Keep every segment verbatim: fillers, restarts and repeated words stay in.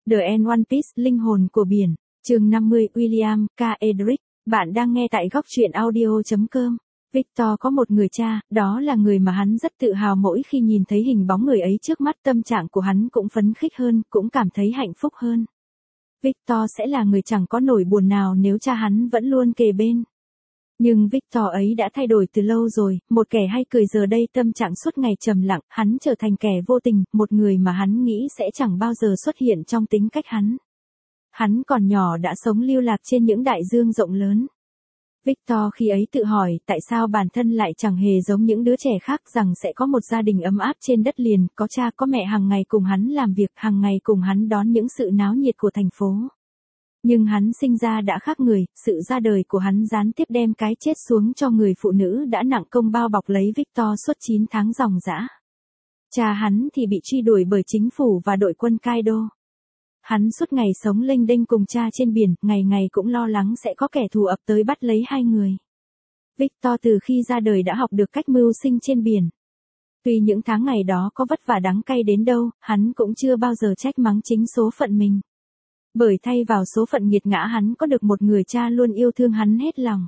The End One Piece, linh hồn của biển. Chương năm mươi, William K. Edric. Bạn đang nghe tại góc truyện audio chấm com. Victor có một người cha, đó là người mà hắn rất tự hào mỗi khi nhìn thấy hình bóng người ấy trước mắt, tâm trạng của hắn cũng phấn khích hơn, cũng cảm thấy hạnh phúc hơn. Victor sẽ là người chẳng có nỗi buồn nào nếu cha hắn vẫn luôn kề bên. Nhưng Victor ấy đã thay đổi từ lâu rồi, một kẻ hay cười giờ đây tâm trạng suốt ngày trầm lặng, hắn trở thành kẻ vô tình, một người mà hắn nghĩ sẽ chẳng bao giờ xuất hiện trong tính cách hắn. Hắn còn nhỏ đã sống lưu lạc trên những đại dương rộng lớn. Victor khi ấy tự hỏi tại sao bản thân lại chẳng hề giống những đứa trẻ khác, rằng sẽ có một gia đình ấm áp trên đất liền, có cha có mẹ hàng ngày cùng hắn làm việc, hàng ngày cùng hắn đón những sự náo nhiệt của thành phố. Nhưng hắn sinh ra đã khác người, sự ra đời của hắn gián tiếp đem cái chết xuống cho người phụ nữ đã nặng công bao bọc lấy Victor suốt chín tháng ròng rã. Cha hắn thì bị truy đuổi bởi chính phủ và đội quân Kaido. Hắn suốt ngày sống lênh đênh cùng cha trên biển, ngày ngày cũng lo lắng sẽ có kẻ thù ập tới bắt lấy hai người. Victor từ khi ra đời đã học được cách mưu sinh trên biển. Tuy những tháng ngày đó có vất vả đắng cay đến đâu, hắn cũng chưa bao giờ trách mắng chính số phận mình. Bởi thay vào số phận nghiệt ngã, hắn có được một người cha luôn yêu thương hắn hết lòng.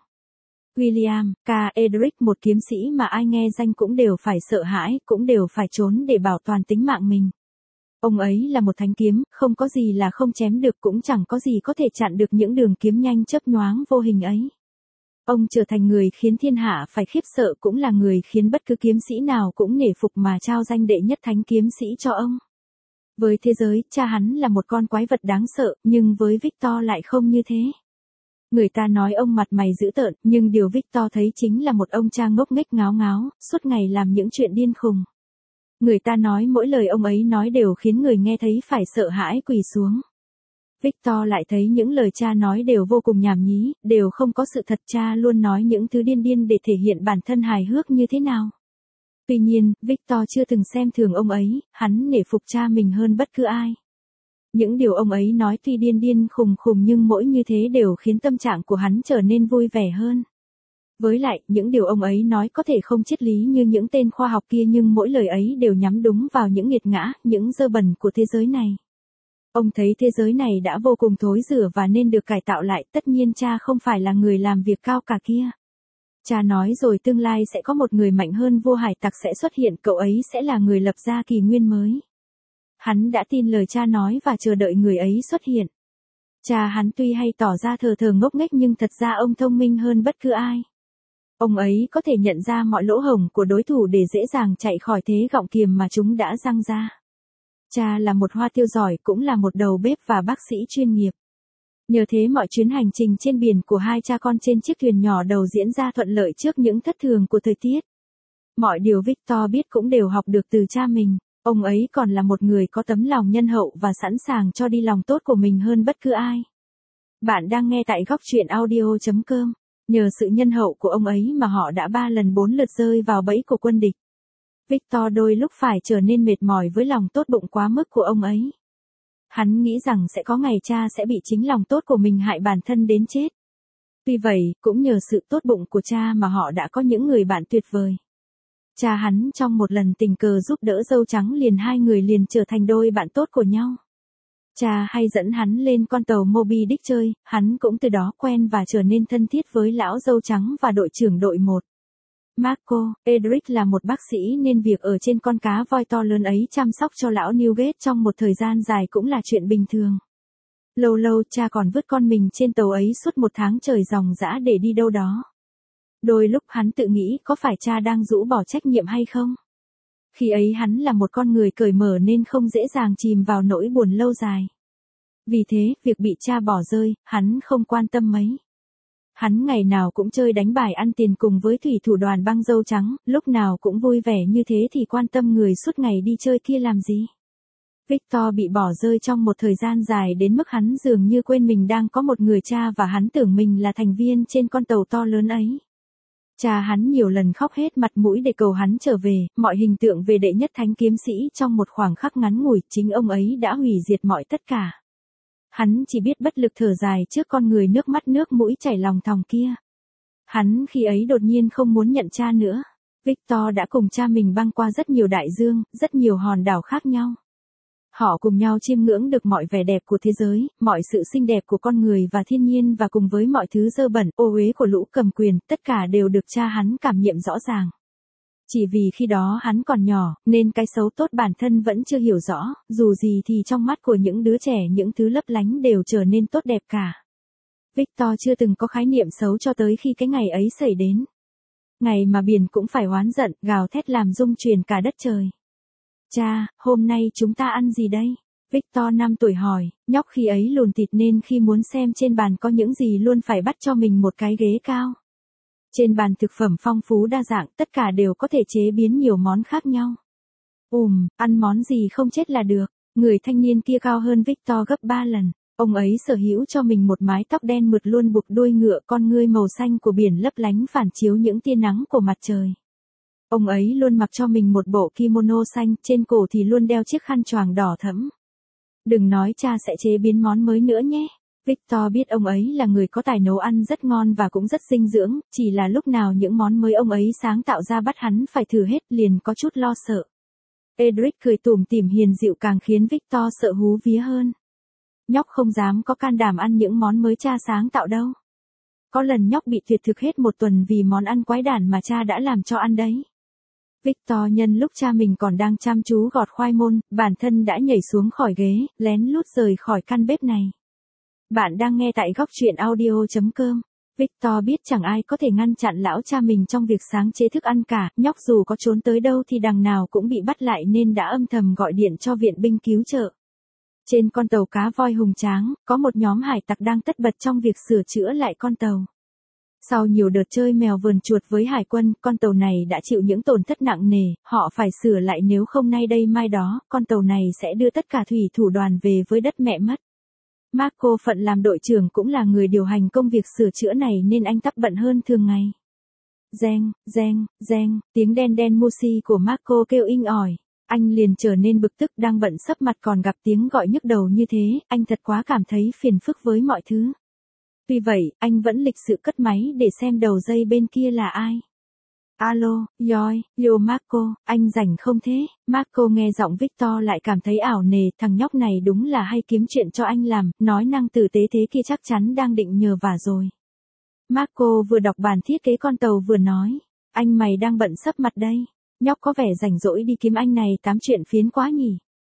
William K. Edric, một kiếm sĩ mà ai nghe danh cũng đều phải sợ hãi, cũng đều phải trốn để bảo toàn tính mạng mình. Ông ấy là một thanh kiếm, không có gì là không chém được, cũng chẳng có gì có thể chặn được những đường kiếm nhanh chớp nhoáng vô hình ấy. Ông trở thành người khiến thiên hạ phải khiếp sợ, cũng là người khiến bất cứ kiếm sĩ nào cũng nể phục mà trao danh đệ nhất thánh kiếm sĩ cho ông. Với thế giới, cha hắn là một con quái vật đáng sợ, nhưng với Victor lại không như thế. Người ta nói ông mặt mày dữ tợn, nhưng điều Victor thấy chính là một ông cha ngốc nghếch ngáo ngáo, suốt ngày làm những chuyện điên khùng. Người ta nói mỗi lời ông ấy nói đều khiến người nghe thấy phải sợ hãi quỳ xuống. Victor lại thấy những lời cha nói đều vô cùng nhảm nhí, đều không có sự thật, cha luôn nói những thứ điên điên để thể hiện bản thân hài hước như thế nào. Tuy nhiên, Victor chưa từng xem thường ông ấy, hắn nể phục cha mình hơn bất cứ ai. Những điều ông ấy nói tuy điên điên khùng khùng nhưng mỗi như thế đều khiến tâm trạng của hắn trở nên vui vẻ hơn. Với lại, những điều ông ấy nói có thể không triết lý như những tên khoa học kia, nhưng mỗi lời ấy đều nhắm đúng vào những nghiệt ngã, những dơ bẩn của thế giới này. Ông thấy thế giới này đã vô cùng thối rữa và nên được cải tạo lại, tất nhiên cha không phải là người làm việc cao cả kia. Cha nói rồi tương lai sẽ có một người mạnh hơn vua hải tặc sẽ xuất hiện, cậu ấy sẽ là người lập ra kỷ nguyên mới. Hắn đã tin lời cha nói và chờ đợi người ấy xuất hiện. Cha hắn tuy hay tỏ ra thờ thờ ngốc nghếch nhưng thật ra ông thông minh hơn bất cứ ai. Ông ấy có thể nhận ra mọi lỗ hổng của đối thủ để dễ dàng chạy khỏi thế gọng kiềm mà chúng đã giăng ra. Cha là một hoa tiêu giỏi, cũng là một đầu bếp và bác sĩ chuyên nghiệp. Nhờ thế mọi chuyến hành trình trên biển của hai cha con trên chiếc thuyền nhỏ đầu diễn ra thuận lợi trước những thất thường của thời tiết. Mọi điều Victor biết cũng đều học được từ cha mình. Ông ấy còn là một người có tấm lòng nhân hậu và sẵn sàng cho đi lòng tốt của mình hơn bất cứ ai. Bạn đang nghe tại góc truyện audio chấm com. Nhờ sự nhân hậu của ông ấy mà họ đã ba lần bốn lượt rơi vào bẫy của quân địch. Victor đôi lúc phải trở nên mệt mỏi với lòng tốt bụng quá mức của ông ấy. Hắn nghĩ rằng sẽ có ngày cha sẽ bị chính lòng tốt của mình hại bản thân đến chết. Tuy vậy, cũng nhờ sự tốt bụng của cha mà họ đã có những người bạn tuyệt vời. Cha hắn trong một lần tình cờ giúp đỡ dâu trắng liền, hai người liền trở thành đôi bạn tốt của nhau. Cha hay dẫn hắn lên con tàu Moby Dick chơi, hắn cũng từ đó quen và trở nên thân thiết với lão dâu trắng và đội trưởng đội một. Marco, Edric là một bác sĩ nên việc ở trên con cá voi to lớn ấy chăm sóc cho lão Newgate trong một thời gian dài cũng là chuyện bình thường. Lâu lâu cha còn vứt con mình trên tàu ấy suốt một tháng trời ròng rã để đi đâu đó. Đôi lúc hắn tự nghĩ có phải cha đang rũ bỏ trách nhiệm hay không? Khi ấy hắn là một con người cởi mở nên không dễ dàng chìm vào nỗi buồn lâu dài. Vì thế, việc bị cha bỏ rơi, hắn không quan tâm mấy. Hắn ngày nào cũng chơi đánh bài ăn tiền cùng với thủy thủ đoàn băng dâu trắng, lúc nào cũng vui vẻ như thế thì quan tâm người suốt ngày đi chơi kia làm gì. Victor bị bỏ rơi trong một thời gian dài đến mức hắn dường như quên mình đang có một người cha và hắn tưởng mình là thành viên trên con tàu to lớn ấy. Cha hắn nhiều lần khóc hết mặt mũi để cầu hắn trở về, mọi hình tượng về đệ nhất thánh kiếm sĩ trong một khoảng khắc ngắn ngủi, chính ông ấy đã hủy diệt mọi tất cả. Hắn chỉ biết bất lực thở dài trước con người nước mắt nước mũi chảy lòng thòng kia. Hắn khi ấy đột nhiên không muốn nhận cha nữa. Victor đã cùng cha mình băng qua rất nhiều đại dương, rất nhiều hòn đảo khác nhau. Họ cùng nhau chiêm ngưỡng được mọi vẻ đẹp của thế giới, mọi sự xinh đẹp của con người và thiên nhiên và cùng với mọi thứ dơ bẩn, ô uế của lũ cầm quyền, tất cả đều được cha hắn cảm nghiệm rõ ràng. Chỉ vì khi đó hắn còn nhỏ, nên cái xấu tốt bản thân vẫn chưa hiểu rõ, dù gì thì trong mắt của những đứa trẻ những thứ lấp lánh đều trở nên tốt đẹp cả. Victor chưa từng có khái niệm xấu cho tới khi cái ngày ấy xảy đến. Ngày mà biển cũng phải oán giận, gào thét làm rung chuyển cả đất trời. Cha, hôm nay chúng ta ăn gì đây? Victor năm tuổi hỏi, nhóc khi ấy lùn thịt nên khi muốn xem trên bàn có những gì luôn phải bắt cho mình một cái ghế cao. Trên bàn thực phẩm phong phú đa dạng, tất cả đều có thể chế biến nhiều món khác nhau. Ùm, ăn món gì không chết là được. Người thanh niên kia cao hơn Victor gấp ba lần. Ông ấy sở hữu cho mình một mái tóc đen mượt luôn buộc đuôi ngựa, con ngươi màu xanh của biển lấp lánh phản chiếu những tia nắng của mặt trời. Ông ấy luôn mặc cho mình một bộ kimono xanh, trên cổ thì luôn đeo chiếc khăn choàng đỏ thẫm. Đừng nói cha sẽ chế biến món mới nữa nhé. Victor biết ông ấy là người có tài nấu ăn rất ngon và cũng rất dinh dưỡng, chỉ là lúc nào những món mới ông ấy sáng tạo ra bắt hắn phải thử hết liền có chút lo sợ. Edric cười tủm tỉm hiền dịu càng khiến Victor sợ hú vía hơn. Nhóc không dám có can đảm ăn những món mới cha sáng tạo đâu. Có lần nhóc bị tuyệt thực hết một tuần vì món ăn quái đản mà cha đã làm cho ăn đấy. Victor nhân lúc cha mình còn đang chăm chú gọt khoai môn, bản thân đã nhảy xuống khỏi ghế, lén lút rời khỏi căn bếp này. Bạn đang nghe tại góc truyện audio chấm com. Victor biết chẳng ai có thể ngăn chặn lão cha mình trong việc sáng chế thức ăn cả, nhóc dù có trốn tới đâu thì đằng nào cũng bị bắt lại nên đã âm thầm gọi điện cho viện binh cứu trợ. Trên con tàu cá voi hùng tráng, có một nhóm hải tặc đang tất bật trong việc sửa chữa lại con tàu. Sau nhiều đợt chơi mèo vờn chuột với hải quân, con tàu này đã chịu những tổn thất nặng nề, họ phải sửa lại nếu không nay đây mai đó, con tàu này sẽ đưa tất cả thủy thủ đoàn về với đất mẹ mất. Marco phận làm đội trưởng cũng là người điều hành công việc sửa chữa này nên anh tắc bận hơn thường ngày. Reng, reng, reng, tiếng đen đen Musi của Marco kêu inh ỏi. Anh liền trở nên bực tức, đang bận sấp mặt còn gặp tiếng gọi nhức đầu như thế, anh thật quá cảm thấy phiền phức với mọi thứ. Tuy vậy, anh vẫn lịch sự cất máy để xem đầu dây bên kia là ai. Alo, Yoi, yo Marco, anh rảnh không thế? Marco nghe giọng Victor lại cảm thấy ảo nề, thằng nhóc này đúng là hay kiếm chuyện cho anh làm, nói năng tử tế thế kia chắc chắn đang định nhờ vả rồi. Marco vừa đọc bản thiết kế con tàu vừa nói, anh mày đang bận sấp mặt đây, nhóc có vẻ rảnh rỗi đi kiếm anh này tám chuyện phiến quá nhỉ.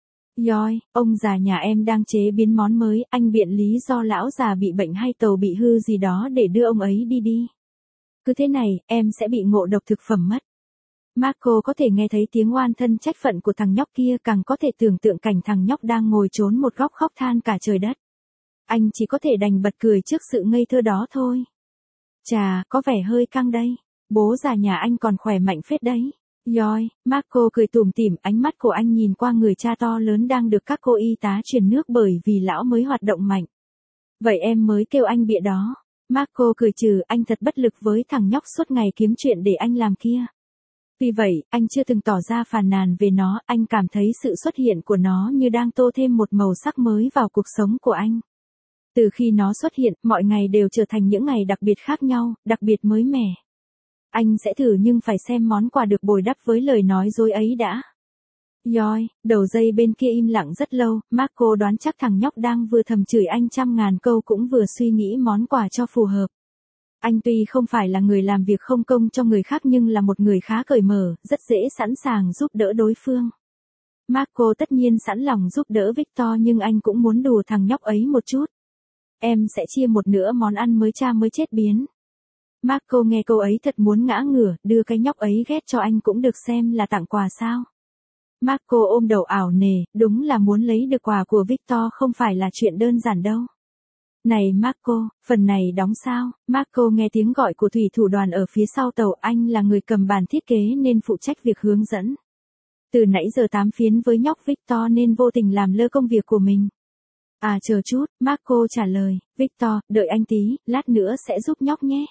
Yoi, ông già nhà em đang chế biến món mới, anh biện lý do lão già bị bệnh hay tàu bị hư gì đó để đưa ông ấy đi đi. Cứ thế này, em sẽ bị ngộ độc thực phẩm mất. Marco có thể nghe thấy tiếng oan thân trách phận của thằng nhóc kia, càng có thể tưởng tượng cảnh thằng nhóc đang ngồi trốn một góc khóc than cả trời đất. Anh chỉ có thể đành bật cười trước sự ngây thơ đó thôi. Chà, có vẻ hơi căng đây. Bố già nhà anh còn khỏe mạnh phết đấy. Yoi, Marco cười tủm tỉm, ánh mắt của anh nhìn qua người cha to lớn đang được các cô y tá truyền nước bởi vì lão mới hoạt động mạnh. Vậy em mới kêu anh bịa đó. Marco cười trừ, anh thật bất lực với thằng nhóc suốt ngày kiếm chuyện để anh làm kia. Tuy vậy, anh chưa từng tỏ ra phàn nàn về nó, anh cảm thấy sự xuất hiện của nó như đang tô thêm một màu sắc mới vào cuộc sống của anh. Từ khi nó xuất hiện, mọi ngày đều trở thành những ngày đặc biệt khác nhau, đặc biệt mới mẻ. Anh sẽ thử nhưng phải xem món quà được bồi đắp với lời nói dối ấy đã. Yoi, đầu dây bên kia im lặng rất lâu, Marco đoán chắc thằng nhóc đang vừa thầm chửi anh trăm ngàn câu cũng vừa suy nghĩ món quà cho phù hợp. Anh tuy không phải là người làm việc không công cho người khác nhưng là một người khá cởi mở, rất dễ sẵn sàng giúp đỡ đối phương. Marco tất nhiên sẵn lòng giúp đỡ Victor nhưng anh cũng muốn đùa thằng nhóc ấy một chút. Em sẽ chia một nửa món ăn mới cha mới chết biến. Marco nghe câu ấy thật muốn ngã ngửa, đưa cái nhóc ấy ghét cho anh cũng được xem là tặng quà sao. Marco ôm đầu ảo nề, đúng là muốn lấy được quà của Victor không phải là chuyện đơn giản đâu. Này Marco, phần này đóng sao? Marco nghe tiếng gọi của thủy thủ đoàn ở phía sau tàu, anh là người cầm bàn thiết kế nên phụ trách việc hướng dẫn. Từ nãy giờ tám phiến với nhóc Victor nên vô tình làm lơ công việc của mình. À chờ chút, Marco trả lời, Victor, đợi anh tí, lát nữa sẽ giúp nhóc nhé.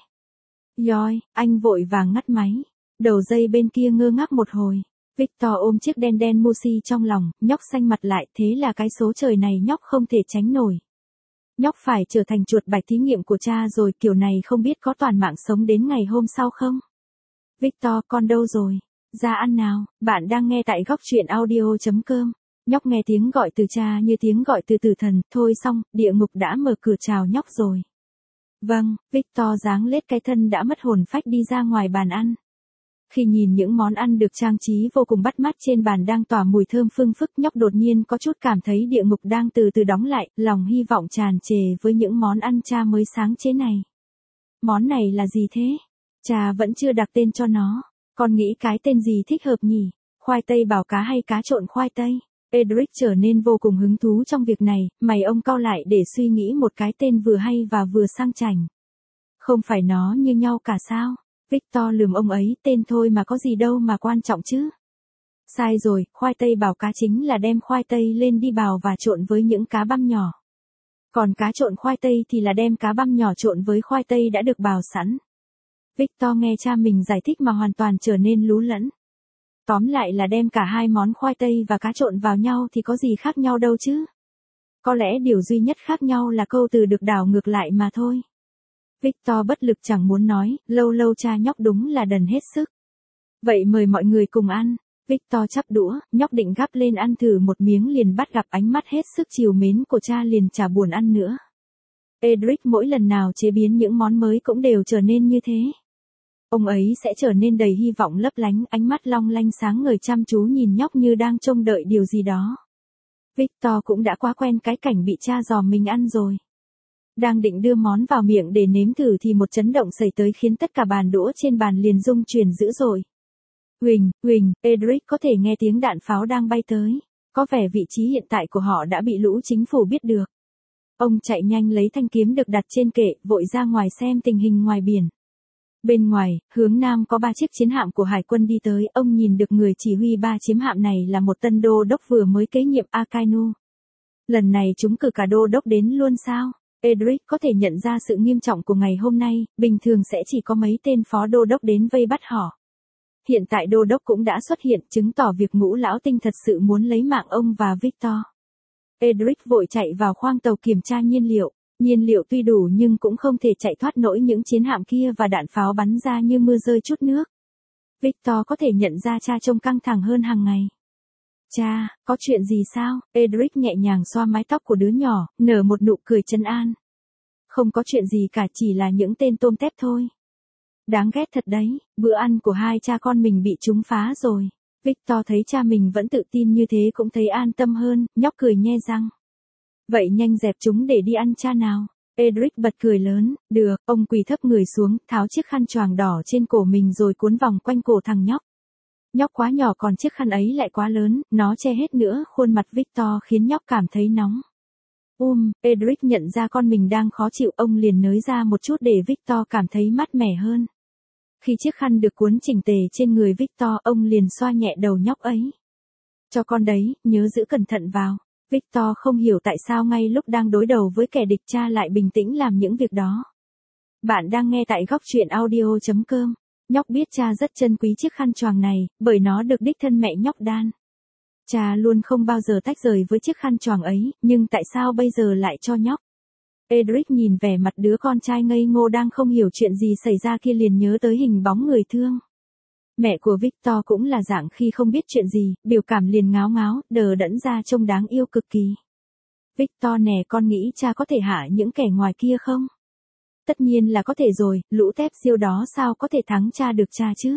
Yoi, anh vội vàng ngắt máy. Đầu dây bên kia ngơ ngác một hồi. Victor ôm chiếc đen đen Musi trong lòng, nhóc xanh mặt lại, thế là cái số trời này nhóc không thể tránh nổi. Nhóc phải trở thành chuột bạch thí nghiệm của cha rồi, kiểu này không biết có toàn mạng sống đến ngày hôm sau không? Victor, con đâu rồi? Ra ăn nào, bạn đang nghe tại góc truyện audio chấm com. Nhóc nghe tiếng gọi từ cha như tiếng gọi từ tử thần, thôi xong, địa ngục đã mở cửa chào nhóc rồi. Vâng, Victor giáng lết cái thân đã mất hồn phách đi ra ngoài bàn ăn. Khi nhìn những món ăn được trang trí vô cùng bắt mắt trên bàn đang tỏa mùi thơm phương phức, nhóc đột nhiên có chút cảm thấy địa ngục đang từ từ đóng lại, lòng hy vọng tràn trề với những món ăn cha mới sáng chế này. Món này là gì thế? Cha vẫn chưa đặt tên cho nó. Con nghĩ cái tên gì thích hợp nhỉ? Khoai tây bào cá hay cá trộn khoai tây? Edric trở nên vô cùng hứng thú trong việc này, mày ông cau lại để suy nghĩ một cái tên vừa hay và vừa sang chảnh. Không phải nó như nhau cả sao? Victor lườm ông ấy, tên thôi mà có gì đâu mà quan trọng chứ. Sai rồi, khoai tây bào cá chính là đem khoai tây lên đi bào và trộn với những cá băm nhỏ. Còn cá trộn khoai tây thì là đem cá băm nhỏ trộn với khoai tây đã được bào sẵn. Victor nghe cha mình giải thích mà hoàn toàn trở nên lú lẫn. Tóm lại là đem cả hai món khoai tây và cá trộn vào nhau thì có gì khác nhau đâu chứ. Có lẽ điều duy nhất khác nhau là câu từ được đảo ngược lại mà thôi. Victor bất lực chẳng muốn nói, lâu lâu cha nhóc đúng là đần hết sức. Vậy mời mọi người cùng ăn. Victor chắp đũa, nhóc định gắp lên ăn thử một miếng liền bắt gặp ánh mắt hết sức trìu mến của cha liền chả buồn ăn nữa. Edric mỗi lần nào chế biến những món mới cũng đều trở nên như thế. Ông ấy sẽ trở nên đầy hy vọng lấp lánh, ánh mắt long lanh sáng ngời chăm chú nhìn nhóc như đang trông đợi điều gì đó. Victor cũng đã quá quen cái cảnh bị cha dò mình ăn rồi. Đang định đưa món vào miệng để nếm thử thì một chấn động xảy tới khiến tất cả bàn đũa trên bàn liền rung chuyển dữ dội. Huỳnh, huỳnh, Edric có thể nghe tiếng đạn pháo đang bay tới. Có vẻ vị trí hiện tại của họ đã bị lũ chính phủ biết được. Ông chạy nhanh lấy thanh kiếm được đặt trên kệ, vội ra ngoài xem tình hình ngoài biển. Bên ngoài, hướng nam có ba chiếc chiến hạm của hải quân đi tới, ông nhìn được người chỉ huy ba chiến hạm này là một tân đô đốc vừa mới kế nhiệm Akainu. Lần này chúng cử cả đô đốc đến luôn sao? Edric có thể nhận ra sự nghiêm trọng của ngày hôm nay, bình thường sẽ chỉ có mấy tên phó đô đốc đến vây bắt họ. Hiện tại đô đốc cũng đã xuất hiện, chứng tỏ việc Ngũ Lão Tinh thật sự muốn lấy mạng ông và Victor. Edric vội chạy vào khoang tàu kiểm tra nhiên liệu. Nhiên liệu tuy đủ nhưng cũng không thể chạy thoát nổi những chiến hạm kia và đạn pháo bắn ra như mưa rơi chút nước. Victor có thể nhận ra cha trông căng thẳng hơn hàng ngày. Cha, có chuyện gì sao? Edric nhẹ nhàng xoa mái tóc của đứa nhỏ, nở một nụ cười trấn an. Không có chuyện gì cả, chỉ là những tên tôm tép thôi. Đáng ghét thật đấy, bữa ăn của hai cha con mình bị chúng phá rồi. Victor thấy cha mình vẫn tự tin như thế cũng thấy an tâm hơn, nhóc cười nhe răng. Vậy nhanh dẹp chúng để đi ăn cha nào. Edric bật cười lớn, được, ông quỳ thấp người xuống, tháo chiếc khăn choàng đỏ trên cổ mình rồi cuốn vòng quanh cổ thằng nhóc. Nhóc quá nhỏ còn chiếc khăn ấy lại quá lớn, nó che hết nữa khuôn mặt Victor khiến nhóc cảm thấy nóng. Um, Edric nhận ra con mình đang khó chịu, ông liền nới ra một chút để Victor cảm thấy mát mẻ hơn. Khi chiếc khăn được cuốn chỉnh tề trên người Victor, ông liền xoa nhẹ đầu nhóc ấy. Cho con đấy, nhớ giữ cẩn thận vào. Victor không hiểu tại sao ngay lúc đang đối đầu với kẻ địch cha lại bình tĩnh làm những việc đó. Bạn đang nghe tại góc truyện audio chấm com. Nhóc biết cha rất trân quý chiếc khăn choàng này, bởi nó được đích thân mẹ nhóc đan. Cha luôn không bao giờ tách rời với chiếc khăn choàng ấy, nhưng tại sao bây giờ lại cho nhóc? Edric nhìn vẻ mặt đứa con trai ngây ngô đang không hiểu chuyện gì xảy ra kia liền nhớ tới hình bóng người thương. Mẹ của Victor cũng là dạng khi không biết chuyện gì, biểu cảm liền ngáo ngáo, đờ đẫn ra trông đáng yêu cực kỳ. Victor nè, con nghĩ cha có thể hạ những kẻ ngoài kia không? Tất nhiên là có thể rồi, lũ tép siêu đó sao có thể thắng cha được cha chứ?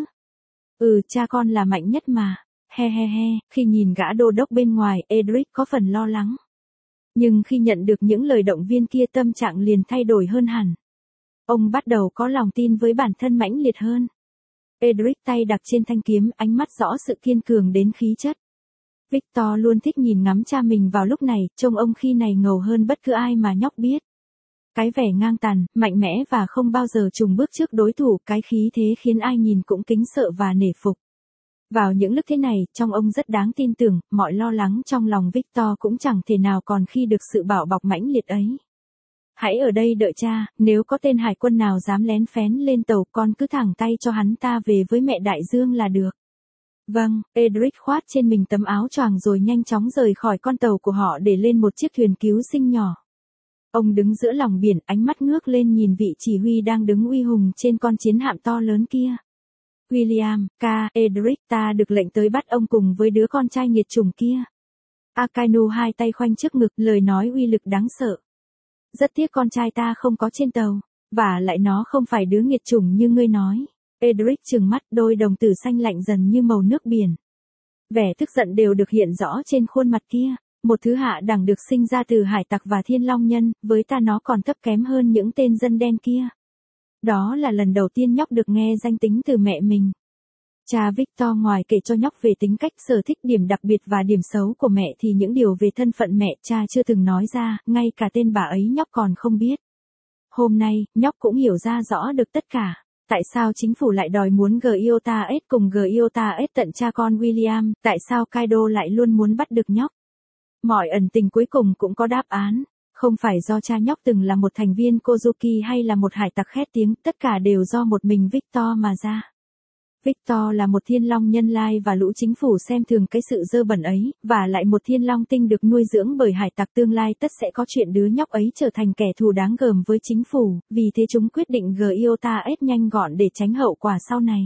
Ừ, cha con là mạnh nhất mà. He he he, khi nhìn gã đô đốc bên ngoài, Edric có phần lo lắng. Nhưng khi nhận được những lời động viên kia tâm trạng liền thay đổi hơn hẳn. Ông bắt đầu có lòng tin với bản thân mãnh liệt hơn. Edric tay đặt trên thanh kiếm, ánh mắt rõ sự kiên cường đến khí chất. Victor luôn thích nhìn ngắm cha mình vào lúc này, trông ông khi này ngầu hơn bất cứ ai mà nhóc biết. Cái vẻ ngang tàn, mạnh mẽ và không bao giờ chùn bước trước đối thủ, cái khí thế khiến ai nhìn cũng kính sợ và nể phục. Vào những lúc thế này, trong ông rất đáng tin tưởng, mọi lo lắng trong lòng Victor cũng chẳng thể nào còn khi được sự bảo bọc mãnh liệt ấy. Hãy ở đây đợi cha, nếu có tên hải quân nào dám lén phén lên tàu, con cứ thẳng tay cho hắn ta về với mẹ đại dương là được. Vâng, Edric khoát trên mình tấm áo choàng rồi nhanh chóng rời khỏi con tàu của họ để lên một chiếc thuyền cứu sinh nhỏ. Ông đứng giữa lòng biển, ánh mắt ngước lên nhìn vị chỉ huy đang đứng uy hùng trên con chiến hạm to lớn kia. William, ca, Edric, ta được lệnh tới bắt ông cùng với đứa con trai nghiệt chủng kia. Akainu hai tay khoanh trước ngực, lời nói uy lực đáng sợ. Rất tiếc con trai ta không có trên tàu, và lại nó không phải đứa nghiệt chủng như ngươi nói. Edric trừng mắt, đôi đồng tử xanh lạnh dần như màu nước biển. Vẻ tức giận đều được hiện rõ trên khuôn mặt kia. Một thứ hạ đẳng được sinh ra từ hải tặc và thiên long nhân, với ta nó còn thấp kém hơn những tên dân đen kia. Đó là lần đầu tiên nhóc được nghe danh tính từ mẹ mình. Cha Victor ngoài kể cho nhóc về tính cách, sở thích, điểm đặc biệt và điểm xấu của mẹ thì những điều về thân phận mẹ cha chưa từng nói ra, ngay cả tên bà ấy nhóc còn không biết. Hôm nay, nhóc cũng hiểu ra rõ được tất cả. Tại sao chính phủ lại đòi muốn Giota S cùng Giota S tận cha con William, tại sao Kaido lại luôn muốn bắt được nhóc. Mọi ẩn tình cuối cùng cũng có đáp án. Không phải do cha nhóc từng là một thành viên Kozuki hay là một hải tặc khét tiếng, tất cả đều do một mình Victor mà ra. Victor là một thiên long nhân lai và lũ chính phủ xem thường cái sự dơ bẩn ấy, và lại một thiên long tinh được nuôi dưỡng bởi hải tặc tương lai tất sẽ có chuyện đứa nhóc ấy trở thành kẻ thù đáng gờm với chính phủ, vì thế chúng quyết định Giota S nhanh gọn để tránh hậu quả sau này.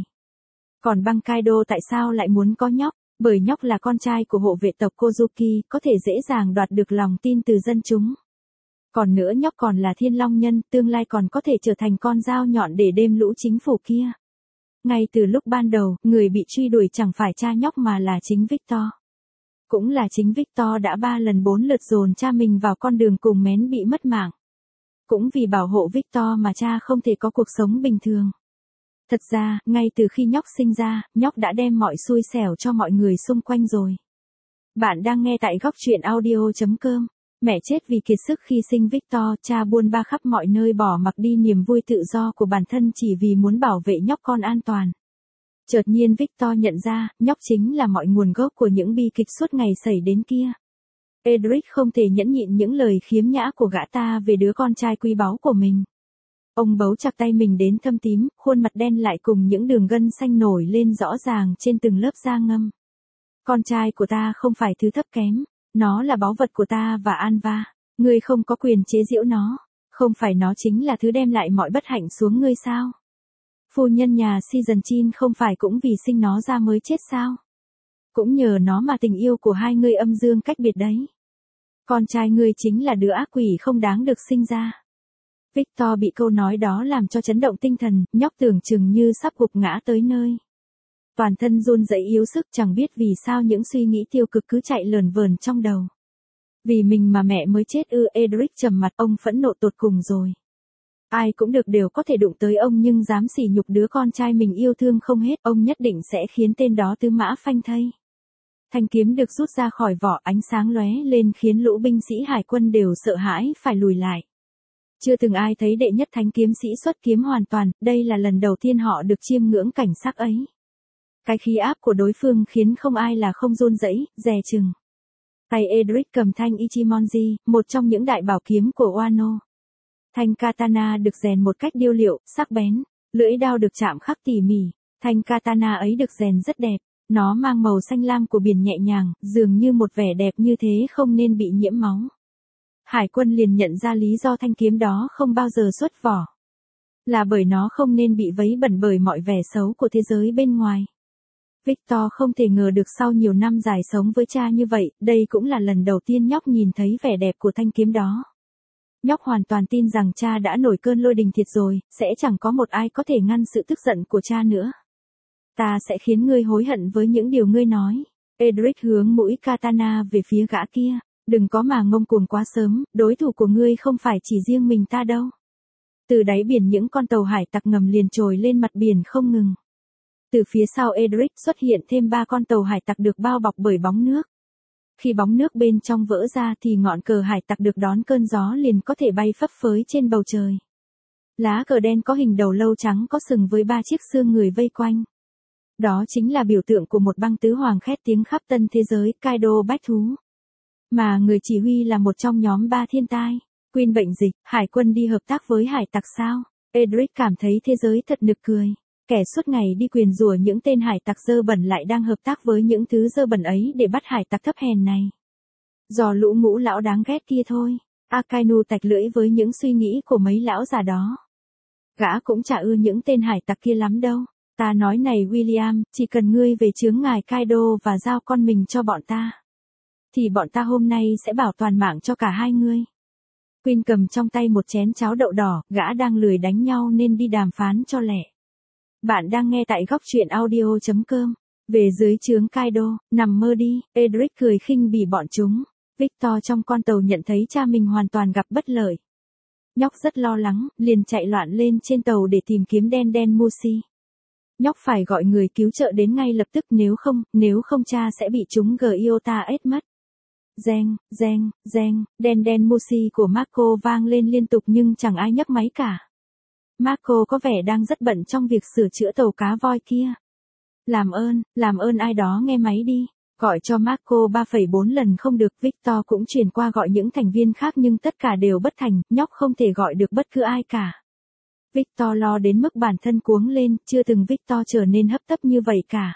Còn băng Kaido tại sao lại muốn có nhóc? Bởi nhóc là con trai của hộ vệ tộc Kozuki, có thể dễ dàng đoạt được lòng tin từ dân chúng. Còn nữa nhóc còn là thiên long nhân, tương lai còn có thể trở thành con dao nhọn để đêm lũ chính phủ kia. Ngay từ lúc ban đầu, người bị truy đuổi chẳng phải cha nhóc mà là chính Victor. Cũng là chính Victor đã ba lần bốn lượt dồn cha mình vào con đường cùng mén bị mất mạng. Cũng vì bảo hộ Victor mà cha không thể có cuộc sống bình thường. Thật ra, ngay từ khi nhóc sinh ra, nhóc đã đem mọi xui xẻo cho mọi người xung quanh rồi. Bạn đang nghe tại góc truyện audio chấm com. Mẹ chết vì kiệt sức khi sinh Victor, cha buôn ba khắp mọi nơi bỏ mặc đi niềm vui tự do của bản thân chỉ vì muốn bảo vệ nhóc con an toàn. Chợt nhiên Victor nhận ra, nhóc chính là mọi nguồn gốc của những bi kịch suốt ngày xảy đến kia. Edric không thể nhẫn nhịn những lời khiếm nhã của gã ta về đứa con trai quý báu của mình. Ông bấu chặt tay mình đến thâm tím, khuôn mặt đen lại cùng những đường gân xanh nổi lên rõ ràng trên từng lớp da ngâm. Con trai của ta không phải thứ thấp kém. Nó là báu vật của ta và Anva. Ngươi không có quyền chế giễu nó. Không phải nó chính là thứ đem lại mọi bất hạnh xuống ngươi sao? Phu nhân nhà Season Chin không phải cũng vì sinh nó ra mới chết sao? Cũng nhờ nó mà tình yêu của hai ngươi âm dương cách biệt đấy. Con trai ngươi chính là đứa ác quỷ không đáng được sinh ra. Victor bị câu nói đó làm cho chấn động tinh thần, nhóc tưởng chừng như sắp gục ngã tới nơi. Toàn thân run rẩy yếu sức, chẳng biết vì sao những suy nghĩ tiêu cực cứ chạy lờn vờn trong đầu. Vì mình mà mẹ mới chết ư? Edric trầm mặt, ông phẫn nộ tột cùng rồi. Ai cũng được đều có thể đụng tới ông nhưng dám sỉ nhục đứa con trai mình yêu thương không hết, ông nhất định sẽ khiến tên đó tứ mã phanh thây. Thanh kiếm được rút ra khỏi vỏ, ánh sáng lóe lên khiến lũ binh sĩ hải quân đều sợ hãi phải lùi lại. Chưa từng ai thấy đệ nhất thánh kiếm sĩ xuất kiếm hoàn toàn, đây là lần đầu tiên họ được chiêm ngưỡng cảnh sắc ấy. Cái khí áp của đối phương khiến không ai là không run rẩy, dè chừng. Tay Edric cầm thanh Ichimonji, một trong những đại bảo kiếm của Wano. Thanh katana được rèn một cách điêu luyện, sắc bén, lưỡi đao được chạm khắc tỉ mỉ. Thanh katana ấy được rèn rất đẹp, nó mang màu xanh lam của biển nhẹ nhàng, dường như một vẻ đẹp như thế không nên bị nhiễm máu. Hải quân liền nhận ra lý do thanh kiếm đó không bao giờ xuất vỏ. Là bởi nó không nên bị vấy bẩn bởi mọi vẻ xấu của thế giới bên ngoài. Victor không thể ngờ được sau nhiều năm dài sống với cha như vậy, đây cũng là lần đầu tiên nhóc nhìn thấy vẻ đẹp của thanh kiếm đó. Nhóc hoàn toàn tin rằng cha đã nổi cơn lôi đình thiệt rồi, sẽ chẳng có một ai có thể ngăn sự tức giận của cha nữa. Ta sẽ khiến ngươi hối hận với những điều ngươi nói. Edric hướng mũi katana về phía gã kia. Đừng có mà ngông cuồng quá sớm, đối thủ của ngươi không phải chỉ riêng mình ta đâu. Từ đáy biển những con tàu hải tặc ngầm liền trồi lên mặt biển không ngừng. Từ phía sau Edric xuất hiện thêm ba con tàu hải tặc được bao bọc bởi bóng nước. Khi bóng nước bên trong vỡ ra thì ngọn cờ hải tặc được đón cơn gió liền có thể bay phấp phới trên bầu trời. Lá cờ đen có hình đầu lâu trắng có sừng với ba chiếc xương người vây quanh. Đó chính là biểu tượng của một băng tứ hoàng khét tiếng khắp tân thế giới, Kaido bách thú. Mà người chỉ huy là một trong nhóm ba thiên tai. Queen bệnh dịch, hải quân đi hợp tác với hải tặc sao? Edric cảm thấy thế giới thật nực cười. Kẻ suốt ngày đi quyền rủa những tên hải tặc dơ bẩn lại đang hợp tác với những thứ dơ bẩn ấy để bắt hải tặc thấp hèn này. Do lũ ngũ lão đáng ghét kia thôi. Akainu tạch lưỡi với những suy nghĩ của mấy lão già đó. Gã cũng chả ưa những tên hải tặc kia lắm đâu. Ta nói này William, chỉ cần ngươi về chướng ngài Kaido và giao con mình cho bọn ta. thì bọn ta hôm nay sẽ bảo toàn mạng cho cả hai ngươi. Queen cầm trong tay một chén cháo đậu đỏ, gã đang lười đánh nhau nên đi đàm phán cho lẹ. Bạn đang nghe tại góc truyện audio.com. Về dưới trướng Kaido, nằm mơ đi, Edric cười khinh bỉ bọn chúng. Victor trong con tàu nhận thấy cha mình hoàn toàn gặp bất lợi. Nhóc rất lo lắng, liền chạy loạn lên trên tàu để tìm kiếm đen đen Mushi. Nhóc phải gọi người cứu trợ đến ngay lập tức, nếu không, nếu không cha sẽ bị chúng Giota ết mất. Reng, reng, reng, đen đen Mushi của Marco vang lên liên tục nhưng chẳng ai nhấc máy cả. Marco có vẻ đang rất bận trong việc sửa chữa tàu cá voi kia. Làm ơn, làm ơn ai đó nghe máy đi. Gọi cho Marco ba phẩy bốn lần không được, Victor cũng chuyển qua gọi những thành viên khác nhưng tất cả đều bất thành, nhóc không thể gọi được bất cứ ai cả. Victor lo đến mức bản thân cuống lên, chưa từng Victor trở nên hấp tấp như vậy cả.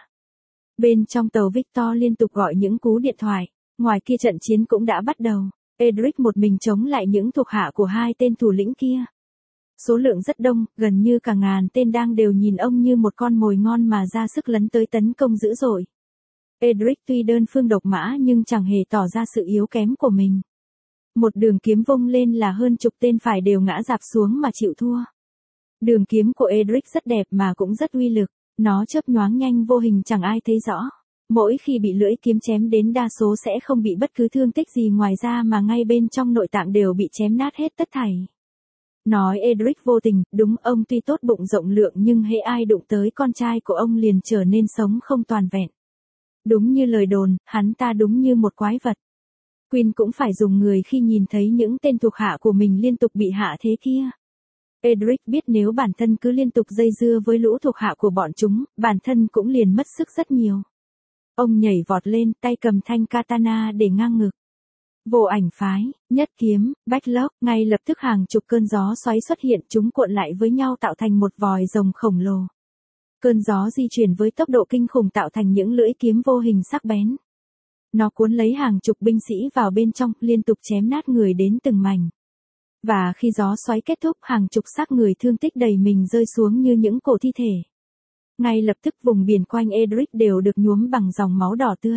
Bên trong tàu Victor liên tục gọi những cú điện thoại, ngoài kia trận chiến cũng đã bắt đầu. Edric một mình chống lại những thuộc hạ của hai tên thủ lĩnh kia. Số lượng rất đông, gần như cả ngàn tên đang đều nhìn ông như một con mồi ngon mà ra sức lấn tới tấn công dữ dội. Edric tuy đơn phương độc mã nhưng chẳng hề tỏ ra sự yếu kém của mình. Một đường kiếm vung lên là hơn chục tên phải đều ngã rạp xuống mà chịu thua. Đường kiếm của Edric rất đẹp mà cũng rất uy lực, nó chớp nhoáng nhanh vô hình chẳng ai thấy rõ. Mỗi khi bị lưỡi kiếm chém đến đa số sẽ không bị bất cứ thương tích gì ngoài ra mà ngay bên trong nội tạng đều bị chém nát hết tất thảy. Nói Edric vô tình, đúng, ông tuy tốt bụng rộng lượng nhưng hễ ai đụng tới con trai của ông liền trở nên sống không toàn vẹn. Đúng như lời đồn, hắn ta đúng như một quái vật. Queen cũng phải dùng người khi nhìn thấy những tên thuộc hạ của mình liên tục bị hạ thế kia. Edric biết nếu bản thân cứ liên tục dây dưa với lũ thuộc hạ của bọn chúng, bản thân cũng liền mất sức rất nhiều. Ông nhảy vọt lên, tay cầm thanh katana để ngang ngực. Vô ảnh phái, nhất kiếm, backlog, ngay lập tức hàng chục cơn gió xoáy xuất hiện, chúng cuộn lại với nhau tạo thành một vòi rồng khổng lồ. Cơn gió di chuyển với tốc độ kinh khủng tạo thành những lưỡi kiếm vô hình sắc bén. Nó cuốn lấy hàng chục binh sĩ vào bên trong, liên tục chém nát người đến từng mảnh. Và khi gió xoáy kết thúc, hàng chục xác người thương tích đầy mình rơi xuống như những cổ thi thể. Ngay lập tức vùng biển quanh Edric đều được nhuốm bằng dòng máu đỏ tươi.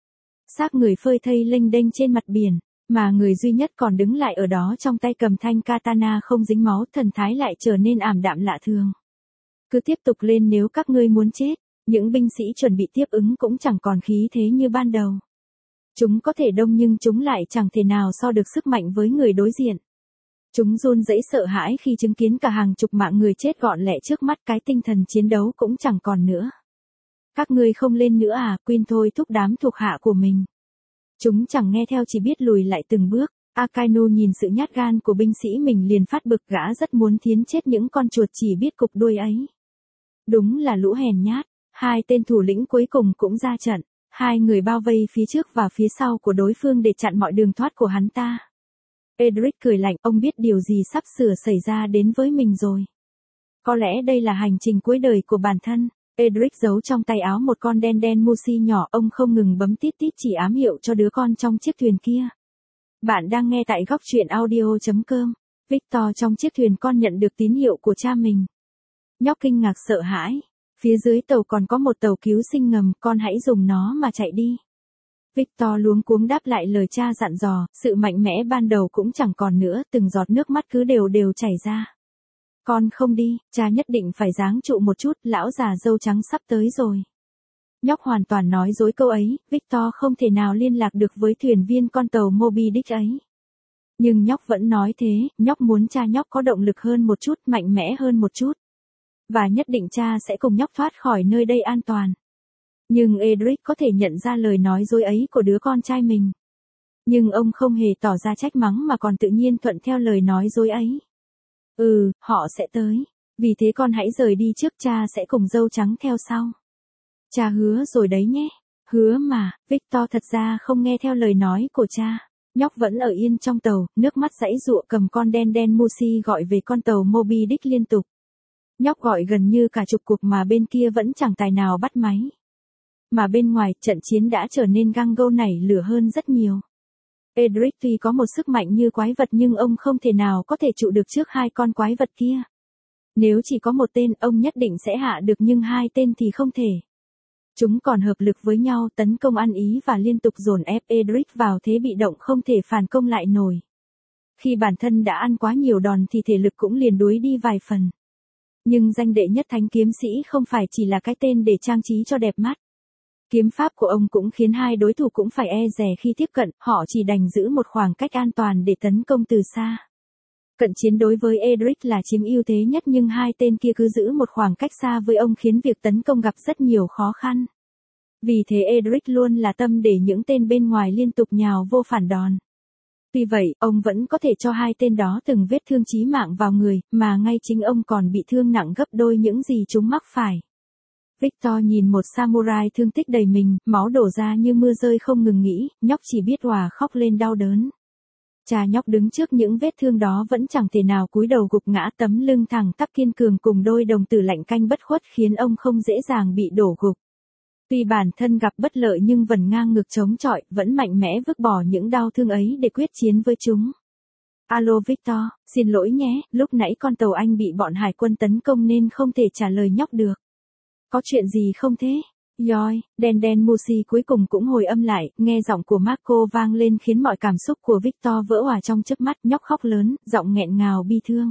Xác người phơi thây lênh đênh trên mặt biển, mà người duy nhất còn đứng lại ở đó trong tay cầm thanh katana không dính máu, thần thái lại trở nên ảm đạm lạ thường. Cứ tiếp tục lên nếu các ngươi muốn chết, những binh sĩ chuẩn bị tiếp ứng cũng chẳng còn khí thế như ban đầu. Chúng có thể đông nhưng chúng lại chẳng thể nào so được sức mạnh với người đối diện. Chúng run rẩy sợ hãi khi chứng kiến cả hàng chục mạng người chết gọn lẹ trước mắt, cái tinh thần chiến đấu cũng chẳng còn nữa. Các ngươi không lên nữa à? Queen thôi thúc đám thuộc hạ của mình. Chúng chẳng nghe theo, chỉ biết lùi lại từng bước. Akainu nhìn sự nhát gan của binh sĩ mình liền phát bực, gã rất muốn thiến chết những con chuột chỉ biết cục đuôi ấy. Đúng là lũ hèn nhát. Hai tên thủ lĩnh cuối cùng cũng ra trận. Hai người bao vây phía trước và phía sau của đối phương để chặn mọi đường thoát của hắn ta. Edric cười lạnh, ông biết điều gì sắp sửa xảy ra đến với mình rồi. Có lẽ đây là hành trình cuối đời của bản thân. Edric giấu trong tay áo một con đen đen Mushi nhỏ, ông không ngừng bấm tít tít chỉ ám hiệu cho đứa con trong chiếc thuyền kia. Bạn đang nghe tại góc truyện audio.com. Victor trong chiếc thuyền con nhận được tín hiệu của cha mình. Nhóc kinh ngạc sợ hãi. Phía dưới tàu còn có một tàu cứu sinh ngầm, con hãy dùng nó mà chạy đi. Victor luống cuống đáp lại lời cha dặn dò, sự mạnh mẽ ban đầu cũng chẳng còn nữa, từng giọt nước mắt cứ đều đều chảy ra. Con không đi, cha nhất định phải giáng trụ một chút, lão già râu trắng sắp tới rồi. Nhóc hoàn toàn nói dối câu ấy, Victor không thể nào liên lạc được với thuyền viên con tàu Moby Dick ấy. Nhưng nhóc vẫn nói thế, nhóc muốn cha nhóc có động lực hơn một chút, mạnh mẽ hơn một chút. Và nhất định cha sẽ cùng nhóc thoát khỏi nơi đây an toàn. Nhưng Edric có thể nhận ra lời nói dối ấy của đứa con trai mình. Nhưng ông không hề tỏ ra trách mắng mà còn tự nhiên thuận theo lời nói dối ấy. Ừ, họ sẽ tới. Vì thế con hãy rời đi trước, cha sẽ cùng dâu trắng theo sau. Cha hứa rồi đấy nhé. Hứa mà, Victor thật ra không nghe theo lời nói của cha. Nhóc vẫn ở yên trong tàu, nước mắt giãy giụa cầm con đen đen Mushi gọi về con tàu Moby Dick liên tục. Nhóc gọi gần như cả chục cuộc mà bên kia vẫn chẳng tài nào bắt máy. Mà bên ngoài, trận chiến đã trở nên găng gâu nảy lửa hơn rất nhiều. Edric tuy có một sức mạnh như quái vật nhưng ông không thể nào có thể trụ được trước hai con quái vật kia. Nếu chỉ có một tên, ông nhất định sẽ hạ được nhưng hai tên thì không thể. Chúng còn hợp lực với nhau tấn công ăn ý và liên tục dồn ép Edric vào thế bị động không thể phản công lại nổi. Khi bản thân đã ăn quá nhiều đòn thì thể lực cũng liền đuối đi vài phần. Nhưng danh đệ nhất thánh kiếm sĩ không phải chỉ là cái tên để trang trí cho đẹp mắt. Kiếm pháp của ông cũng khiến hai đối thủ cũng phải e dè khi tiếp cận, họ chỉ đành giữ một khoảng cách an toàn để tấn công từ xa. Cận chiến đối với Edric là chiếm ưu thế nhất nhưng hai tên kia cứ giữ một khoảng cách xa với ông khiến việc tấn công gặp rất nhiều khó khăn. Vì thế Edric luôn là tâm để những tên bên ngoài liên tục nhào vô phản đòn. Tuy vậy, ông vẫn có thể cho hai tên đó từng vết thương chí mạng vào người, mà ngay chính ông còn bị thương nặng gấp đôi những gì chúng mắc phải. Victor nhìn một samurai thương tích đầy mình, máu đổ ra như mưa rơi không ngừng nghỉ, nhóc chỉ biết òa khóc lên đau đớn. Cha nhóc đứng trước những vết thương đó vẫn chẳng thể nào cúi đầu gục ngã, tấm lưng thẳng tắp kiên cường cùng đôi đồng tử lạnh canh bất khuất khiến ông không dễ dàng bị đổ gục. Tuy bản thân gặp bất lợi nhưng vẫn ngang ngược chống chọi, vẫn mạnh mẽ vứt bỏ những đau thương ấy để quyết chiến với chúng. Alo Victor, xin lỗi nhé, lúc nãy con tàu anh bị bọn hải quân tấn công nên không thể trả lời nhóc được. Có chuyện gì không thế? Yoi, đen đen Musi cuối cùng cũng hồi âm lại, nghe giọng của Marco vang lên khiến mọi cảm xúc của Victor vỡ òa trong chớp mắt, nhóc khóc lớn, giọng nghẹn ngào bi thương.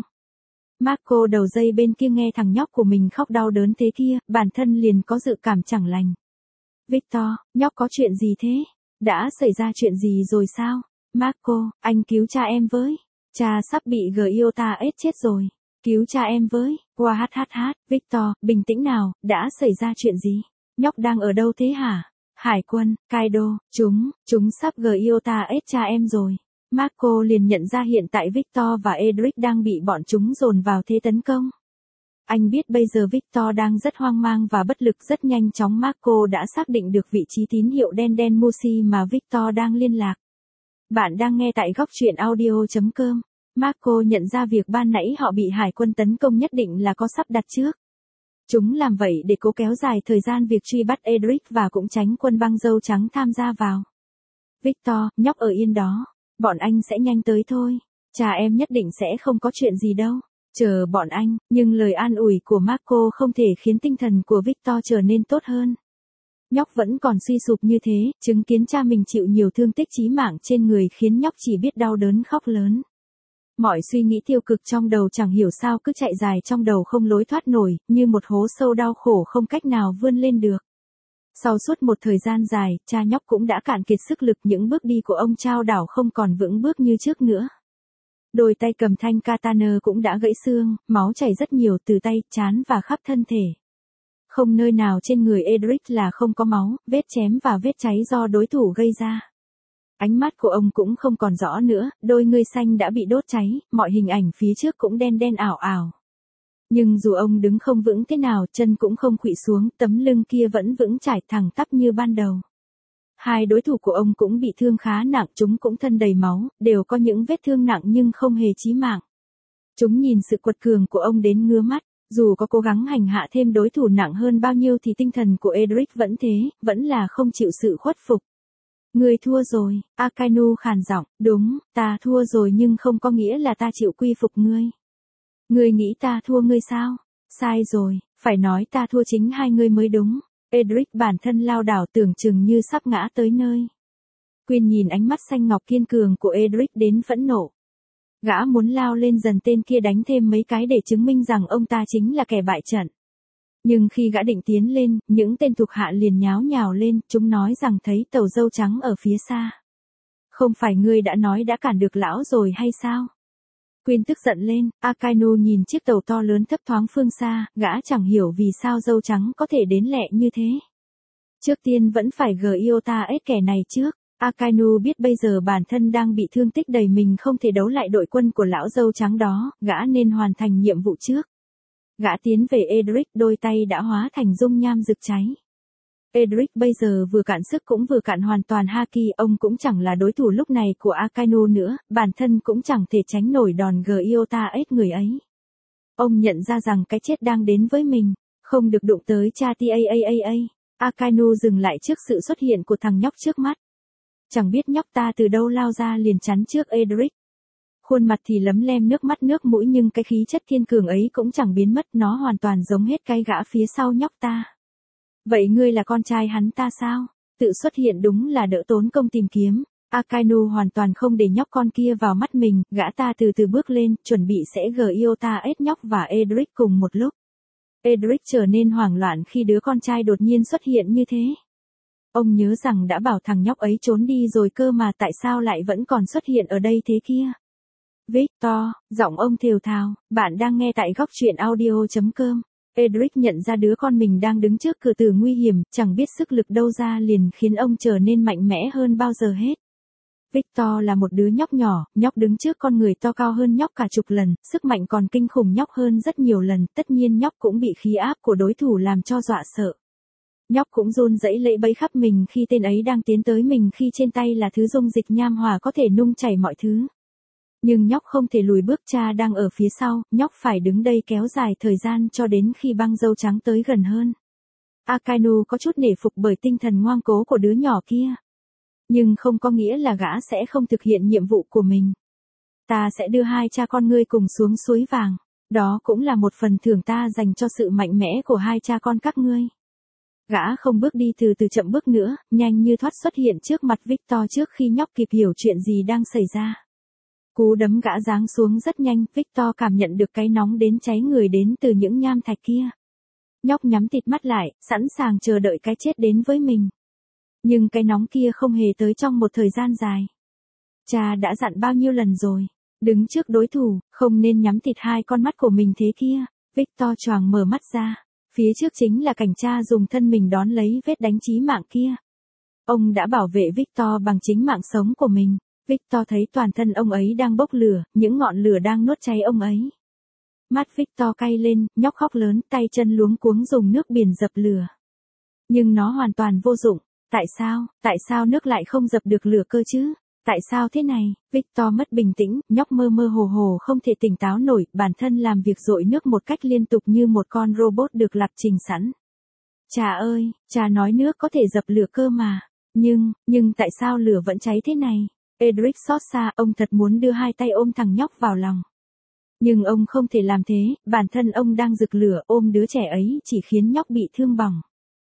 Marco đầu dây bên kia nghe thằng nhóc của mình khóc đau đớn thế kia, bản thân liền có dự cảm chẳng lành. Victor, nhóc có chuyện gì thế? Đã xảy ra chuyện gì rồi sao? Marco, anh cứu cha em với. Cha sắp bị Giota ết chết rồi. Cứu cha em với. Qua hát hát hát, Victor, bình tĩnh nào, đã xảy ra chuyện gì? Nhóc đang ở đâu thế hả? Hải quân, Kaido, chúng, chúng sắp Giota ết cha em rồi. Marco liền nhận ra hiện tại Victor và Edric đang bị bọn chúng dồn vào thế tấn công. Anh biết bây giờ Victor đang rất hoang mang và bất lực. Rất nhanh chóng Marco đã xác định được vị trí tín hiệu đen đen Musi mà Victor đang liên lạc. Bạn đang nghe tại góc truyện audio chấm com. Marco nhận ra việc ban nãy họ bị hải quân tấn công nhất định là có sắp đặt trước. Chúng làm vậy để cố kéo dài thời gian việc truy bắt Edric và cũng tránh quân băng dâu trắng tham gia vào. Victor, nhóc ở yên đó. Bọn anh sẽ nhanh tới thôi. Cha em nhất định sẽ không có chuyện gì đâu. Chờ bọn anh, nhưng lời an ủi của Marco không thể khiến tinh thần của Victor trở nên tốt hơn. Nhóc vẫn còn suy sụp như thế, chứng kiến cha mình chịu nhiều thương tích chí mạng trên người khiến nhóc chỉ biết đau đớn khóc lớn. Mọi suy nghĩ tiêu cực trong đầu chẳng hiểu sao cứ chạy dài trong đầu không lối thoát nổi, như một hố sâu đau khổ không cách nào vươn lên được. Sau suốt một thời gian dài, cha nhóc cũng đã cạn kiệt sức lực, những bước đi của ông trao đảo không còn vững bước như trước nữa. Đôi tay cầm thanh katana cũng đã gãy xương, máu chảy rất nhiều từ tay, trán và khắp thân thể. Không nơi nào trên người Edric là không có máu, vết chém và vết cháy do đối thủ gây ra. Ánh mắt của ông cũng không còn rõ nữa, đôi ngươi xanh đã bị đốt cháy, mọi hình ảnh phía trước cũng đen đen ảo ảo. Nhưng dù ông đứng không vững thế nào, chân cũng không khuỵu xuống, tấm lưng kia vẫn vững chãi thẳng tắp như ban đầu. Hai đối thủ của ông cũng bị thương khá nặng, chúng cũng thân đầy máu, đều có những vết thương nặng nhưng không hề chí mạng. Chúng nhìn sự quật cường của ông đến ngứa mắt, dù có cố gắng hành hạ thêm đối thủ nặng hơn bao nhiêu thì tinh thần của Edric vẫn thế, vẫn là không chịu sự khuất phục. Ngươi thua rồi, Akainu khàn giọng, đúng, ta thua rồi nhưng không có nghĩa là ta chịu quy phục ngươi. Ngươi nghĩ ta thua ngươi sao? Sai rồi, phải nói ta thua chính hai ngươi mới đúng. Edric bản thân lao đảo tưởng chừng như sắp ngã tới nơi. Quyên nhìn ánh mắt xanh ngọc kiên cường của Edric đến phẫn nộ. Gã muốn lao lên dần tên kia đánh thêm mấy cái để chứng minh rằng ông ta chính là kẻ bại trận. Nhưng khi gã định tiến lên, những tên thuộc hạ liền nháo nhào lên, chúng nói rằng thấy tàu dâu trắng ở phía xa. Không phải ngươi đã nói đã cản được lão rồi hay sao? Quyên tức giận lên, Akainu nhìn chiếc tàu to lớn thấp thoáng phương xa, gã chẳng hiểu vì sao dâu trắng có thể đến lẹ như thế. Trước tiên vẫn phải Giota ết kẻ này trước. Akainu biết bây giờ bản thân đang bị thương tích đầy mình không thể đấu lại đội quân của lão dâu trắng đó, gã nên hoàn thành nhiệm vụ trước. Gã tiến về Edric, đôi tay đã hóa thành dung nham rực cháy. Edric bây giờ vừa cạn sức cũng vừa cạn hoàn toàn haki, ông cũng chẳng là đối thủ lúc này của Akainu nữa, bản thân cũng chẳng thể tránh nổi đòn Giota ết người ấy. Ông nhận ra rằng cái chết đang đến với mình, không được đụng tới cha Taaa. Akainu dừng lại trước sự xuất hiện của thằng nhóc trước mắt. Chẳng biết nhóc ta từ đâu lao ra liền chắn trước Edric. Khuôn mặt thì lấm lem nước mắt nước mũi nhưng cái khí chất kiên cường ấy cũng chẳng biến mất, nó hoàn toàn giống hết cái gã phía sau nhóc ta. Vậy ngươi là con trai hắn ta sao? Tự xuất hiện đúng là đỡ tốn công tìm kiếm. Akainu hoàn toàn không để nhóc con kia vào mắt mình, gã ta từ từ bước lên, chuẩn bị sẽ Giota ết nhóc và Edric cùng một lúc. Edric trở nên hoảng loạn khi đứa con trai đột nhiên xuất hiện như thế. Ông nhớ rằng đã bảo thằng nhóc ấy trốn đi rồi cơ mà tại sao lại vẫn còn xuất hiện ở đây thế kia? Victor, giọng ông thều thào, bạn đang nghe tại góc truyện audio chấm com. Edric nhận ra đứa con mình đang đứng trước cửa tử nguy hiểm, chẳng biết sức lực đâu ra liền khiến ông trở nên mạnh mẽ hơn bao giờ hết. Victor là một đứa nhóc nhỏ, nhóc đứng trước con người to cao hơn nhóc cả chục lần, sức mạnh còn kinh khủng nhóc hơn rất nhiều lần, tất nhiên nhóc cũng bị khí áp của đối thủ làm cho dọa sợ. Nhóc cũng run rẩy lẫy bẫy khắp mình khi tên ấy đang tiến tới mình khi trên tay là thứ dung dịch nham hòa có thể nung chảy mọi thứ. Nhưng nhóc không thể lùi bước, cha đang ở phía sau, nhóc phải đứng đây kéo dài thời gian cho đến khi băng dâu trắng tới gần hơn. Akainu có chút nể phục bởi tinh thần ngoan cố của đứa nhỏ kia. Nhưng không có nghĩa là gã sẽ không thực hiện nhiệm vụ của mình. Ta sẽ đưa hai cha con ngươi cùng xuống suối vàng. Đó cũng là một phần thưởng ta dành cho sự mạnh mẽ của hai cha con các ngươi. Gã không bước đi từ từ chậm bước nữa, nhanh như thoát xuất hiện trước mặt Victor trước khi nhóc kịp hiểu chuyện gì đang xảy ra. Cú đấm gã giáng xuống rất nhanh, Victor cảm nhận được cái nóng đến cháy người đến từ những nham thạch kia. Nhóc nhắm tịt mắt lại, sẵn sàng chờ đợi cái chết đến với mình. Nhưng cái nóng kia không hề tới trong một thời gian dài. Cha đã dặn bao nhiêu lần rồi, đứng trước đối thủ, không nên nhắm tịt hai con mắt của mình thế kia. Victor choàng mở mắt ra, phía trước chính là cảnh cha dùng thân mình đón lấy vết đánh chí mạng kia. Ông đã bảo vệ Victor bằng chính mạng sống của mình. Victor thấy toàn thân ông ấy đang bốc lửa, những ngọn lửa đang nuốt cháy ông ấy. Mắt Victor cay lên, nhóc khóc lớn, tay chân luống cuống dùng nước biển dập lửa. Nhưng nó hoàn toàn vô dụng. Tại sao, tại sao nước lại không dập được lửa cơ chứ? Tại sao thế này? Victor mất bình tĩnh, nhóc mơ mơ hồ hồ không thể tỉnh táo nổi, bản thân làm việc dội nước một cách liên tục như một con robot được lập trình sẵn. Cha ơi, cha nói nước có thể dập lửa cơ mà. Nhưng, nhưng tại sao lửa vẫn cháy thế này? Edric xót xa, ông thật muốn đưa hai tay ôm thằng nhóc vào lòng. Nhưng ông không thể làm thế, bản thân ông đang rực lửa, ôm đứa trẻ ấy chỉ khiến nhóc bị thương bỏng.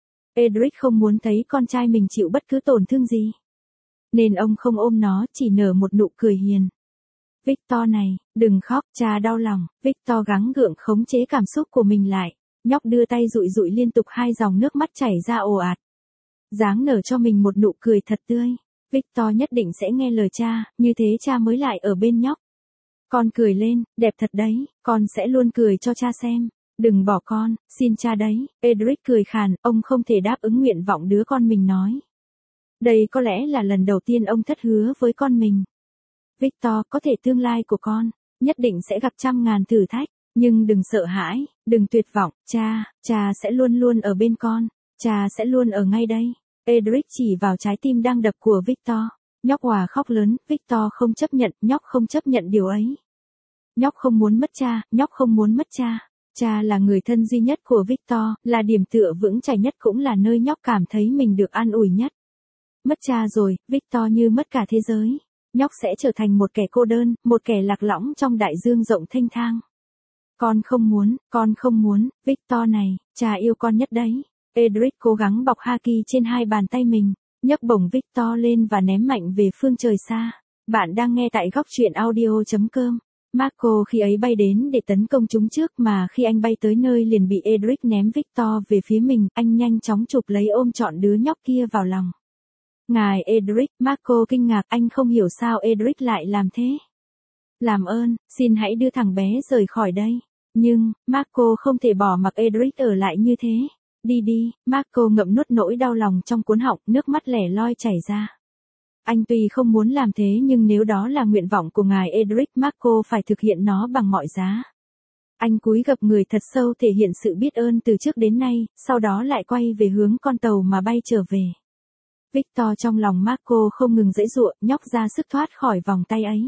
Edric không muốn thấy con trai mình chịu bất cứ tổn thương gì. Nên ông không ôm nó, chỉ nở một nụ cười hiền. Victor này, đừng khóc, cha đau lòng. Victor gắng gượng khống chế cảm xúc của mình lại. Nhóc đưa tay dụi dụi liên tục hai dòng nước mắt chảy ra ồ ạt. Dáng nở cho mình một nụ cười thật tươi. Victor nhất định sẽ nghe lời cha, như thế cha mới lại ở bên nhóc. Con cười lên, đẹp thật đấy, con sẽ luôn cười cho cha xem. Đừng bỏ con, xin cha đấy. Edric cười khàn, ông không thể đáp ứng nguyện vọng đứa con mình nói. Đây có lẽ là lần đầu tiên ông thất hứa với con mình. Victor, có thể tương lai của con, nhất định sẽ gặp trăm ngàn thử thách, nhưng đừng sợ hãi, đừng tuyệt vọng, cha, cha sẽ luôn luôn ở bên con, cha sẽ luôn ở ngay đây. Edric chỉ vào trái tim đang đập của Victor. Nhóc òa khóc lớn, Victor không chấp nhận, nhóc không chấp nhận điều ấy. Nhóc không muốn mất cha, nhóc không muốn mất cha. Cha là người thân duy nhất của Victor, là điểm tựa vững chãi nhất cũng là nơi nhóc cảm thấy mình được an ủi nhất. Mất cha rồi, Victor như mất cả thế giới. Nhóc sẽ trở thành một kẻ cô đơn, một kẻ lạc lõng trong đại dương rộng thênh thang. Con không muốn, con không muốn, Victor này, cha yêu con nhất đấy. Edric cố gắng bọc Haki trên hai bàn tay mình, nhấc bổng Victor lên và ném mạnh về phương trời xa. Bạn đang nghe tại góc truyện audio chấm com. Marco khi ấy bay đến để tấn công chúng trước mà khi anh bay tới nơi liền bị Edric ném Victor về phía mình, anh nhanh chóng chụp lấy ôm trọn đứa nhóc kia vào lòng. Ngài Edric, Marco kinh ngạc, anh không hiểu sao Edric lại làm thế. Làm ơn, xin hãy đưa thằng bé rời khỏi đây. Nhưng, Marco không thể bỏ mặc Edric ở lại như thế. Đi đi, Marco ngậm nuốt nỗi đau lòng trong cuốn họng, nước mắt lẻ loi chảy ra. Anh tuy không muốn làm thế nhưng nếu đó là nguyện vọng của ngài Edric, Marco phải thực hiện nó bằng mọi giá. Anh cúi gập người thật sâu thể hiện sự biết ơn từ trước đến nay, sau đó lại quay về hướng con tàu mà bay trở về. Victor trong lòng Marco không ngừng giãy giụa, nhóc ra sức thoát khỏi vòng tay ấy.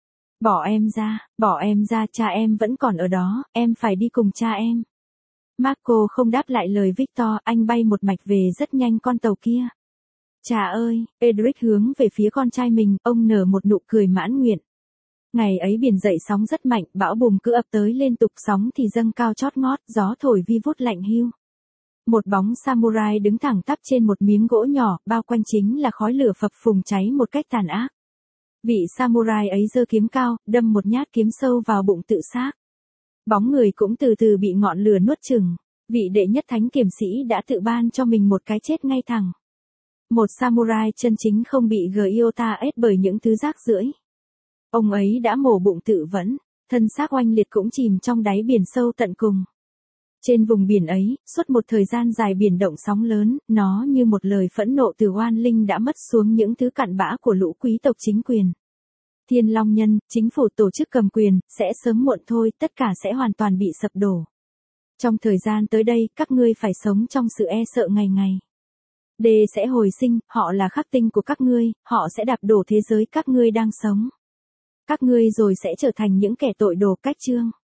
Bỏ em ra, bỏ em ra, cha em vẫn còn ở đó, em phải đi cùng cha em. Marco không đáp lại lời Victor, anh bay một mạch về rất nhanh con tàu kia. Cha ơi, Edric hướng về phía con trai mình, ông nở một nụ cười mãn nguyện. Ngày ấy biển dậy sóng rất mạnh, bão bùng cứ ập tới liên tục, sóng thì dâng cao chót ngót, gió thổi vi vút lạnh hiu. Một bóng samurai đứng thẳng tắp trên một miếng gỗ nhỏ, bao quanh chính là khói lửa phập phùng cháy một cách tàn ác. Vị samurai ấy giơ kiếm cao, đâm một nhát kiếm sâu vào bụng tự xác. Bóng người cũng từ từ bị ngọn lửa nuốt chửng. Vị đệ nhất thánh kiểm sĩ đã tự ban cho mình một cái chết ngay thẳng. Một samurai chân chính không bị Gyota ép bởi những thứ rác rưởi. Ông ấy đã mổ bụng tự vẫn, thân xác oanh liệt cũng chìm trong đáy biển sâu tận cùng. Trên vùng biển ấy, suốt một thời gian dài biển động sóng lớn, nó như một lời phẫn nộ từ oan linh đã mất xuống những thứ cặn bã của lũ quý tộc chính quyền. Thiên Long Nhân, chính phủ tổ chức cầm quyền, sẽ sớm muộn thôi, tất cả sẽ hoàn toàn bị sập đổ. Trong thời gian tới đây, các ngươi phải sống trong sự e sợ ngày ngày. Đê sẽ hồi sinh, họ là khắc tinh của các ngươi, họ sẽ đạp đổ thế giới các ngươi đang sống. Các ngươi rồi sẽ trở thành những kẻ tội đồ cách chương.